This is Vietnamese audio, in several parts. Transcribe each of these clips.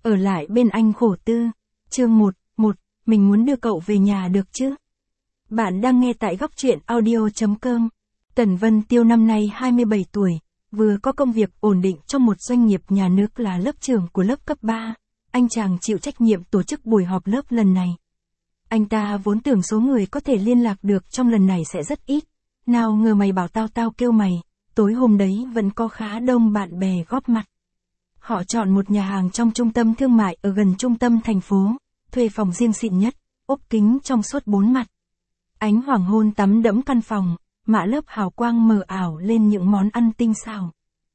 ở lại bên anh khổ tư. Chương 1, mình muốn đưa cậu về nhà được chứ? Bạn đang nghe tại góc truyện audio.com. Tần Vân Tiêu năm nay 27 tuổi, vừa có công việc ổn định trong một doanh nghiệp nhà nước là lớp trưởng của lớp cấp 3. Anh chàng chịu trách nhiệm tổ chức buổi họp lớp lần này. Anh ta vốn tưởng số người có thể liên lạc được trong lần này sẽ rất ít. Nào ngờ mày bảo tao kêu mày, tối hôm đấy vẫn có khá đông bạn bè góp mặt. Họ chọn một nhà hàng trong trung tâm thương mại ở gần trung tâm thành phố, thuê phòng riêng xịn nhất, ốp kính trong suốt 4 mặt. Ánh hoàng hôn tắm đẫm căn phòng, mạ lớp hào quang mờ ảo lên những món ăn tinh xảo.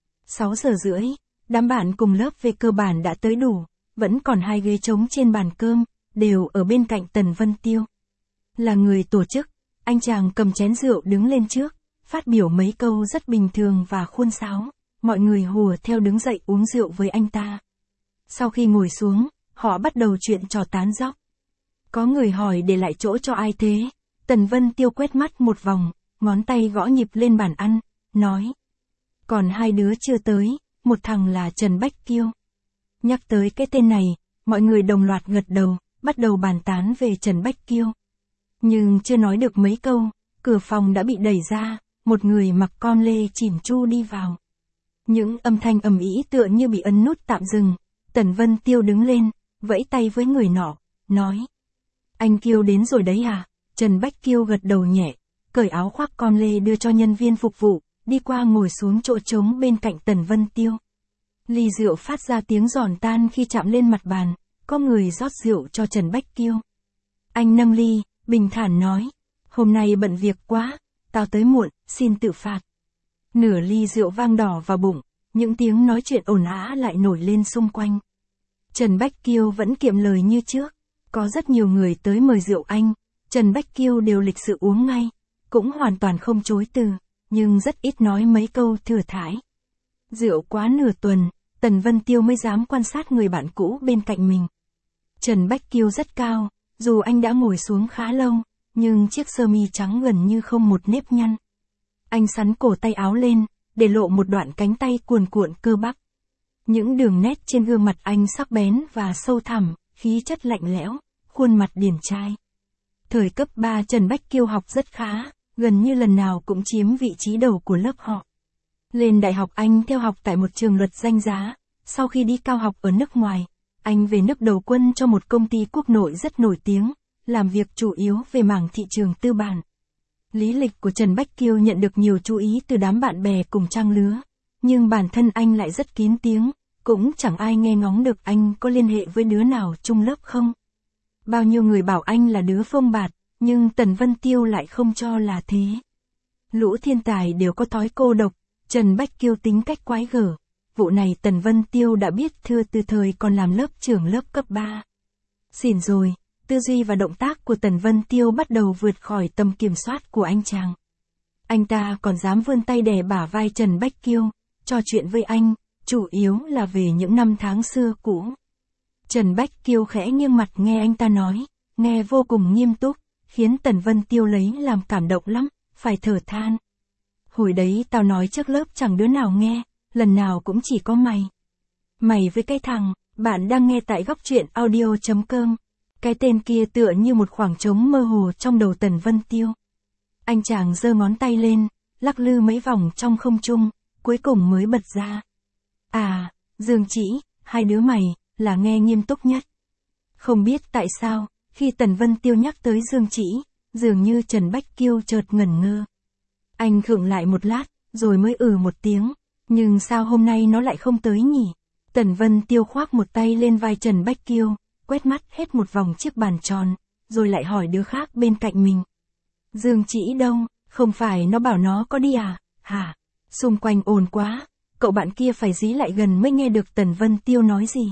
6 giờ rưỡi, đám bạn cùng lớp về cơ bản đã tới đủ, vẫn còn 2 ghế trống trên bàn cơm, đều ở bên cạnh Tần Vân Tiêu. Là người tổ chức, anh chàng cầm chén rượu đứng lên trước, phát biểu mấy câu rất bình thường và khuôn sáo, mọi người hùa theo đứng dậy uống rượu với anh ta. Sau khi ngồi xuống, họ bắt đầu chuyện trò tán dóc. Có người hỏi để lại chỗ cho ai thế? Tần Vân Tiêu quét mắt một vòng, ngón tay gõ nhịp lên bàn ăn, nói. Còn 2 đứa chưa tới, một thằng là Trần Bách Kiêu. Nhắc tới cái tên này, mọi người đồng loạt gật đầu, bắt đầu bàn tán về Trần Bách Kiêu. Nhưng chưa nói được mấy câu, cửa phòng đã bị đẩy ra, một người mặc con lê chỉn chu đi vào. Những âm thanh ầm ĩ tựa như bị ấn nút tạm dừng. Tần Vân Tiêu đứng lên, vẫy tay với người nọ, nói. Anh Kiêu đến rồi đấy à? Trần Bách Kiêu gật đầu nhẹ, cởi áo khoác con lê đưa cho nhân viên phục vụ, đi qua ngồi xuống chỗ trống bên cạnh Tần Vân Tiêu. Ly rượu phát ra tiếng giòn tan khi chạm lên mặt bàn, có người rót rượu cho Trần Bách Kiêu. Anh nâng ly, bình thản nói. Hôm nay bận việc quá, tao tới muộn, xin tự phạt. Nửa ly rượu vang đỏ vào bụng, những tiếng nói chuyện ồn ào lại nổi lên xung quanh. Trần Bách Kiêu vẫn kiệm lời như trước, có rất nhiều người tới mời rượu anh, Trần Bách Kiêu đều lịch sự uống ngay, cũng hoàn toàn không chối từ, nhưng rất ít nói mấy câu thừa thãi. Rượu quá nửa tuần, Tần Vân Tiêu mới dám quan sát người bạn cũ bên cạnh mình. Trần Bách Kiêu rất cao, dù anh đã ngồi xuống khá lâu, nhưng chiếc sơ mi trắng gần như không một nếp nhăn. Anh xắn cổ tay áo lên, để lộ một đoạn cánh tay cuồn cuộn cơ bắp. Những đường nét trên gương mặt anh sắc bén và sâu thẳm, khí chất lạnh lẽo, khuôn mặt điển trai. Thời cấp 3 Trần Bách Kiêu học rất khá, gần như lần nào cũng chiếm vị trí đầu của lớp họ. Lên đại học anh theo học tại một trường luật danh giá, sau khi đi cao học ở nước ngoài, anh về nước đầu quân cho một công ty quốc nội rất nổi tiếng, làm việc chủ yếu về mảng thị trường tư bản. Lý lịch của Trần Bách Kiêu nhận được nhiều chú ý từ đám bạn bè cùng trang lứa, nhưng bản thân anh lại rất kín tiếng, cũng chẳng ai nghe ngóng được anh có liên hệ với đứa nào chung lớp không. Bao nhiêu người bảo anh là đứa phông bạt, nhưng Tần Vân Tiêu lại không cho là thế. Lũ thiên tài đều có thói cô độc, Trần Bách Kiêu tính cách quái gở. Vụ này Tần Vân Tiêu đã biết thưa từ thời còn làm lớp trưởng lớp cấp 3. Xỉn rồi, tư duy và động tác của Tần Vân Tiêu bắt đầu vượt khỏi tầm kiểm soát của anh chàng. Anh ta còn dám vươn tay đè bả vai Trần Bách Kiêu, trò chuyện với anh, chủ yếu là về những năm tháng xưa cũ. Trần Bách Kiêu khẽ nghiêng mặt nghe anh ta nói, nghe vô cùng nghiêm túc, khiến Tần Vân Tiêu lấy làm cảm động lắm, phải thở than. Hồi đấy tao nói trước lớp chẳng đứa nào nghe, lần nào cũng chỉ có mày. Mày với cái thằng, bạn đang nghe tại góc truyện audio.com. Cái tên kia tựa như một khoảng trống mơ hồ trong đầu Tần Vân Tiêu. Anh chàng giơ ngón tay lên, lắc lư mấy vòng trong không trung, cuối cùng mới bật ra. À, Dương Chỉ, 2 đứa mày, là nghe nghiêm túc nhất. Không biết tại sao, khi Tần Vân Tiêu nhắc tới Dương Chỉ, dường như Trần Bách Kiêu chợt ngẩn ngơ. Anh khựng lại một lát, rồi mới một tiếng, nhưng sao hôm nay nó lại không tới nhỉ? Tần Vân Tiêu khoác một tay lên vai Trần Bách Kiêu, quét mắt hết một vòng chiếc bàn tròn, rồi lại hỏi đứa khác bên cạnh mình. Dương Chỉ đâu, không phải nó bảo nó có đi à, hả? Xung quanh ồn quá, cậu bạn kia phải dí lại gần mới nghe được Tần Vân Tiêu nói gì.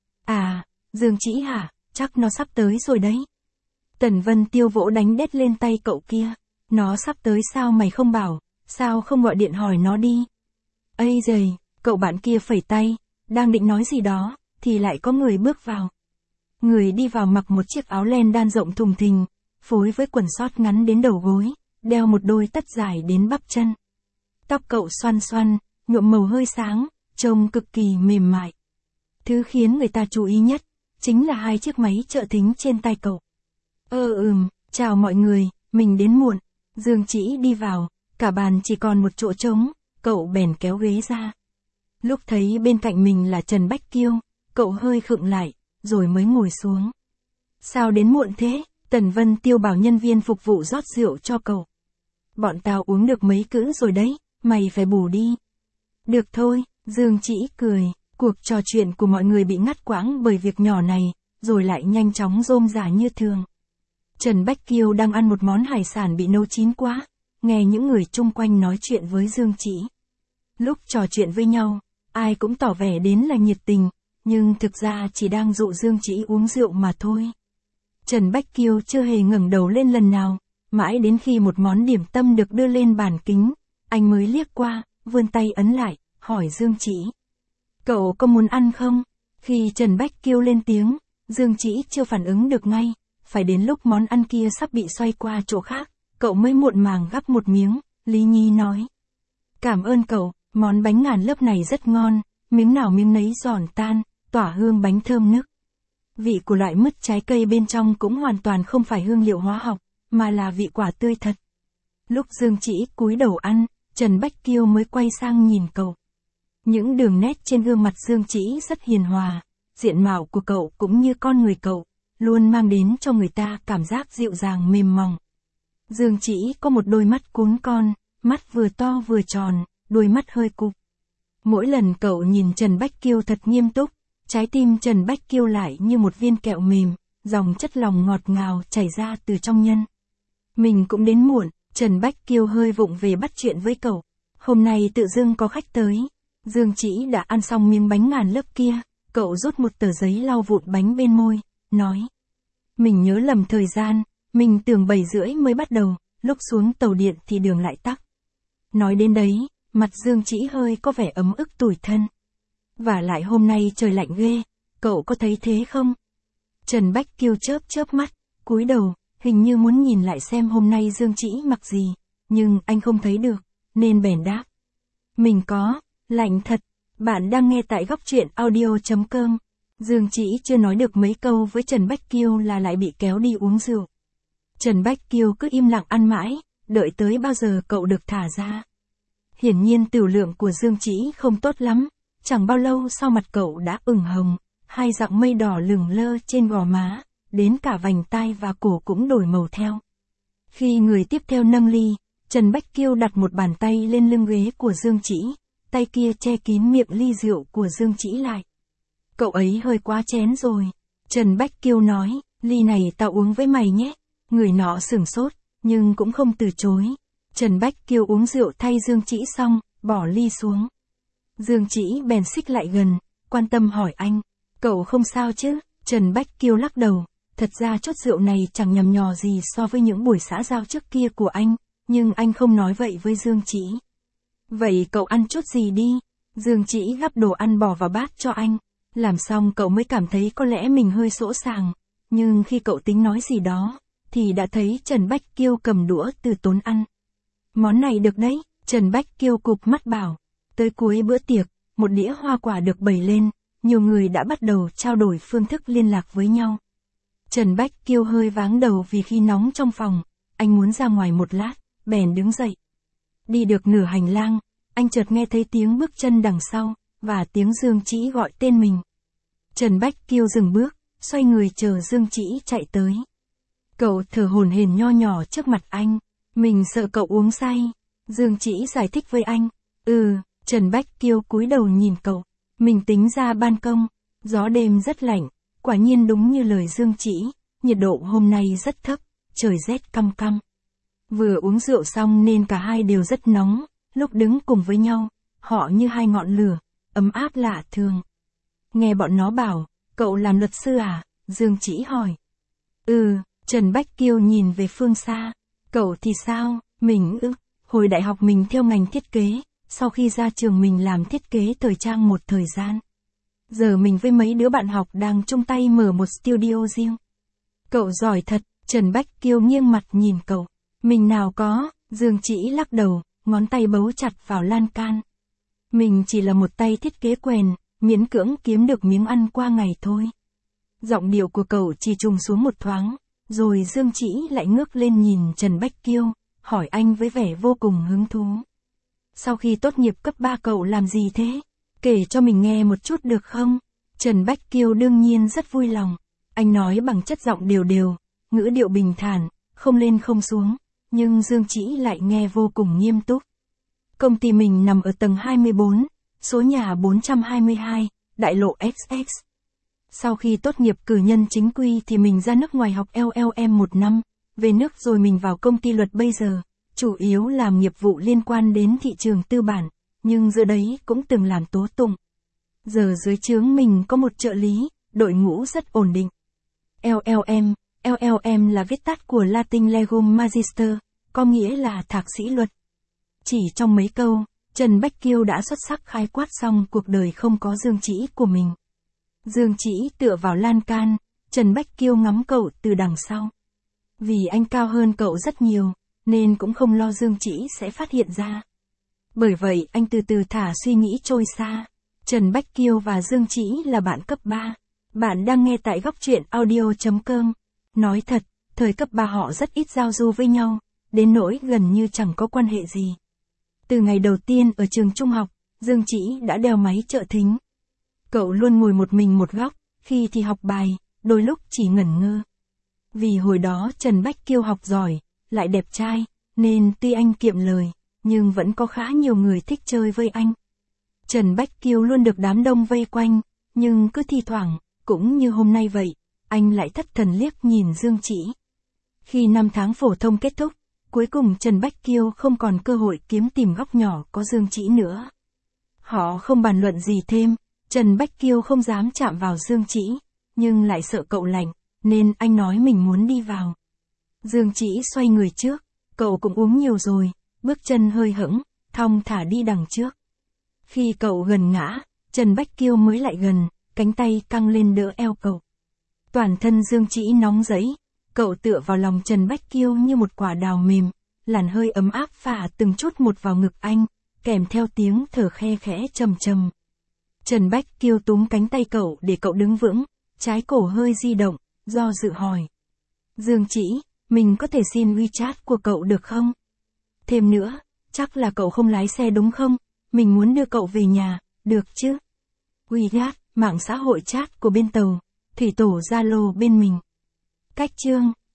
À, Dương Chỉ hả, chắc nó sắp tới rồi đấy. Tần Vân Tiêu vỗ đánh đét lên tay cậu kia. Nó sắp tới sao mày không bảo, sao không gọi điện hỏi nó đi. Ây giời, cậu bạn kia phẩy tay, đang định nói gì đó, thì lại có người bước vào. Người đi vào mặc một chiếc áo len đan rộng thùng thình, phối với quần sót ngắn đến đầu gối, đeo một đôi tất dài đến bắp chân. Tóc cậu xoăn xoăn, nhuộm màu hơi sáng, trông cực kỳ mềm mại. Thứ khiến người ta chú ý nhất, chính là hai chiếc máy trợ thính trên tay cậu. Chào mọi người, mình đến muộn. Dương Chỉ đi vào, cả bàn chỉ còn một chỗ trống, cậu bèn kéo ghế ra. Lúc thấy bên cạnh mình là Trần Bách Kiêu, cậu hơi khựng lại, rồi mới ngồi xuống. Sao đến muộn thế? Tần Vân Tiêu bảo nhân viên phục vụ rót rượu cho cậu. Bọn tao uống được mấy cữ rồi đấy, mày phải bù đi. Được thôi, Dương Chỉ cười, cuộc trò chuyện của mọi người bị ngắt quãng bởi việc nhỏ này, rồi lại nhanh chóng rôm rả như thường. Trần Bách Kiêu đang ăn một món hải sản bị nấu chín quá, nghe những người chung quanh nói chuyện với Dương Chỉ. Lúc trò chuyện với nhau, ai cũng tỏ vẻ đến là nhiệt tình, nhưng thực ra chỉ đang dụ Dương Chỉ uống rượu mà thôi. Trần Bách Kiêu chưa hề ngẩng đầu lên lần nào, mãi đến khi một món điểm tâm được đưa lên bàn kính, anh mới liếc qua, vươn tay ấn lại, hỏi Dương Chỉ. Cậu có muốn ăn không? Khi Trần Bách Kiêu lên tiếng, Dương Chỉ chưa phản ứng được ngay, phải đến lúc món ăn kia sắp bị xoay qua chỗ khác, cậu mới muộn màng gắp một miếng, Lý Nhi nói. Cảm ơn cậu, món bánh ngàn lớp này rất ngon, miếng nào miếng nấy giòn tan, tỏa hương bánh thơm nức. Vị của loại mứt trái cây bên trong cũng hoàn toàn không phải hương liệu hóa học, mà là vị quả tươi thật. Lúc Dương Chỉ cúi đầu ăn, Trần Bách Kiêu mới quay sang nhìn cậu. Những đường nét trên gương mặt Dương Chỉ rất hiền hòa, diện mạo của cậu cũng như con người cậu, luôn mang đến cho người ta cảm giác dịu dàng mềm mỏng. Dương Chỉ có một đôi mắt cuốn con, mắt vừa to vừa tròn, đôi mắt hơi cụp. Mỗi lần cậu nhìn Trần Bách Kiêu thật nghiêm túc, trái tim Trần Bách Kiêu lại như một viên kẹo mềm, dòng chất lòng ngọt ngào chảy ra từ trong nhân. Mình cũng đến muộn, Trần Bách Kiêu hơi vụng về bắt chuyện với cậu. Hôm nay tự dưng có khách tới. Dương Chỉ đã ăn xong miếng bánh ngàn lớp kia, cậu rút một tờ giấy lau vụn bánh bên môi, nói. Mình nhớ lầm thời gian, mình tưởng 7:30 mới bắt đầu, lúc xuống tàu điện thì đường lại tắc. Nói đến đấy, mặt Dương Chỉ hơi có vẻ ấm ức tủi thân. Và lại hôm nay trời lạnh ghê, cậu có thấy thế không? Trần Bách Kiêu chớp mắt, cúi đầu, hình như muốn nhìn lại xem hôm nay Dương Chỉ mặc gì, nhưng anh không thấy được, nên bèn đáp. Mình có, lạnh thật. Bạn đang nghe tại góc truyện audio.com. Dương Chỉ chưa nói được mấy câu với Trần Bách Kiêu là lại bị kéo đi uống rượu. Trần Bách Kiêu cứ im lặng ăn mãi, đợi tới bao giờ cậu được thả ra. Hiển nhiên tửu lượng của Dương Chỉ không tốt lắm, chẳng bao lâu sau mặt cậu đã ửng hồng, hai dặng mây đỏ lửng lơ trên gò má, đến cả vành tai và cổ cũng đổi màu theo. Khi người tiếp theo nâng ly, Trần Bách Kiêu đặt một bàn tay lên lưng ghế của Dương Chỉ, tay kia che kín miệng ly rượu của Dương Chỉ lại. Cậu ấy hơi quá chén rồi. Trần Bách Kiêu nói, ly này tao uống với mày nhé. Người nọ sửng sốt, nhưng cũng không từ chối. Trần Bách Kiêu uống rượu thay Dương Chỉ xong, bỏ ly xuống. Dương Chỉ bèn xích lại gần, quan tâm hỏi anh, cậu không sao chứ? Trần Bách Kiêu lắc đầu, thật ra chút rượu này chẳng nhằm nhò gì so với những buổi xã giao trước kia của anh, nhưng anh không nói vậy với Dương Chỉ. Vậy cậu ăn chút gì đi? Dương Chỉ gắp đồ ăn bỏ vào bát cho anh. Làm xong cậu mới cảm thấy có lẽ mình hơi sỗ sàng, nhưng khi cậu tính nói gì đó, thì đã thấy Trần Bách Kiêu cầm đũa từ tốn ăn. Món này được đấy, Trần Bách Kiêu cụp mắt bảo. Tới cuối bữa tiệc, một đĩa hoa quả được bày lên, nhiều người đã bắt đầu trao đổi phương thức liên lạc với nhau. Trần Bách Kiêu hơi váng đầu vì khi nóng trong phòng, anh muốn ra ngoài một lát, bèn đứng dậy. Đi được nửa hành lang, anh chợt nghe thấy tiếng bước chân đằng sau, và tiếng Dương Chỉ gọi tên mình. Trần Bách Kiêu dừng bước, xoay người chờ Dương Chỉ chạy tới. Cậu thở hổn hển nho nhỏ trước mặt anh, mình sợ cậu uống say. Dương Chỉ giải thích với anh. Trần Bách Kiêu cúi đầu nhìn cậu, mình tính ra ban công, gió đêm rất lạnh, quả nhiên đúng như lời Dương Chỉ, nhiệt độ hôm nay rất thấp, trời rét căm căm. Vừa uống rượu xong nên cả hai đều rất nóng, lúc đứng cùng với nhau, họ như hai ngọn lửa, ấm áp lạ thường. Nghe bọn nó bảo, cậu làm luật sư à? Dương Chỉ hỏi. Trần Bách Kiêu nhìn về phương xa. Cậu thì sao? Mình hồi đại học mình theo ngành thiết kế, sau khi ra trường mình làm thiết kế thời trang một thời gian. Giờ mình với mấy đứa bạn học đang chung tay mở một studio riêng. Cậu giỏi thật, Trần Bách Kiêu nghiêng mặt nhìn cậu. Mình nào có, Dương Chỉ lắc đầu, ngón tay bấu chặt vào lan can. Mình chỉ là một tay thiết kế quèn, miễn cưỡng kiếm được miếng ăn qua ngày thôi. Giọng điệu của cậu chỉ trùng xuống một thoáng, rồi Dương Chỉ lại ngước lên nhìn Trần Bách Kiêu, hỏi anh với vẻ vô cùng hứng thú. Sau khi tốt nghiệp cấp 3 cậu làm gì thế? Kể cho mình nghe một chút được không? Trần Bách Kiêu đương nhiên rất vui lòng. Anh nói bằng chất giọng đều đều, ngữ điệu bình thản, không lên không xuống, nhưng Dương Chỉ lại nghe vô cùng nghiêm túc. Công ty mình nằm ở tầng 24, số nhà 422, đại lộ XX. Sau khi tốt nghiệp cử nhân chính quy thì mình ra nước ngoài học LLM 1 năm, về nước rồi mình vào công ty luật bây giờ, chủ yếu làm nghiệp vụ liên quan đến thị trường tư bản, nhưng giữa đấy cũng từng làm tố tụng. Giờ dưới trướng mình có một trợ lý, đội ngũ rất ổn định. LLM là viết tắt của Latin Legum Magister, có nghĩa là thạc sĩ luật. Chỉ trong mấy câu, Trần Bách Kiêu đã xuất sắc khái quát xong cuộc đời không có Dương Chỉ của mình. Dương Chỉ tựa vào lan can, Trần Bách Kiêu ngắm cậu từ đằng sau. Vì anh cao hơn cậu rất nhiều, nên cũng không lo Dương Chỉ sẽ phát hiện ra. Bởi vậy anh từ từ thả suy nghĩ trôi xa. Trần Bách Kiêu và Dương Chỉ là bạn cấp 3. Bạn đang nghe tại góc truyện audio.com. Nói thật, thời cấp 3 họ rất ít giao du với nhau, đến nỗi gần như chẳng có quan hệ gì. Từ ngày đầu tiên ở trường trung học, Dương Chỉ đã đeo máy trợ thính. Cậu luôn ngồi một mình một góc, khi thì học bài, đôi lúc chỉ ngẩn ngơ. Vì hồi đó Trần Bách Kiêu học giỏi, lại đẹp trai, nên tuy anh kiệm lời, nhưng vẫn có khá nhiều người thích chơi với anh. Trần Bách Kiêu luôn được đám đông vây quanh, nhưng cứ thi thoảng, cũng như hôm nay vậy, anh lại thất thần liếc nhìn Dương Chỉ. Khi năm tháng phổ thông kết thúc, cuối cùng Trần Bách Kiêu không còn cơ hội kiếm tìm góc nhỏ có Dương Chỉ nữa. Họ không bàn luận gì thêm, Trần Bách Kiêu không dám chạm vào Dương Chỉ, nhưng lại sợ cậu lạnh, nên anh nói mình muốn đi vào. Dương Chỉ xoay người trước, cậu cũng uống nhiều rồi, bước chân hơi hững, thong thả đi đằng trước. Khi cậu gần ngã, Trần Bách Kiêu mới lại gần, cánh tay căng lên đỡ eo cậu. Toàn thân Dương Chỉ nóng rẫy, cậu tựa vào lòng Trần Bách Kiêu như một quả đào mềm, làn hơi ấm áp phả từng chút một vào ngực anh, kèm theo tiếng thở khe khẽ trầm trầm. Trần Bách Kiêu túm cánh tay cậu để cậu đứng vững, trái cổ hơi di động, do dự hỏi. Dương Chỉ, mình có thể xin WeChat của cậu được không? Thêm nữa, chắc là cậu không lái xe đúng không? Mình muốn đưa cậu về nhà, được chứ? WeChat, mạng xã hội chat của bên tàu, thủy tổ Zalo bên mình. Cách chương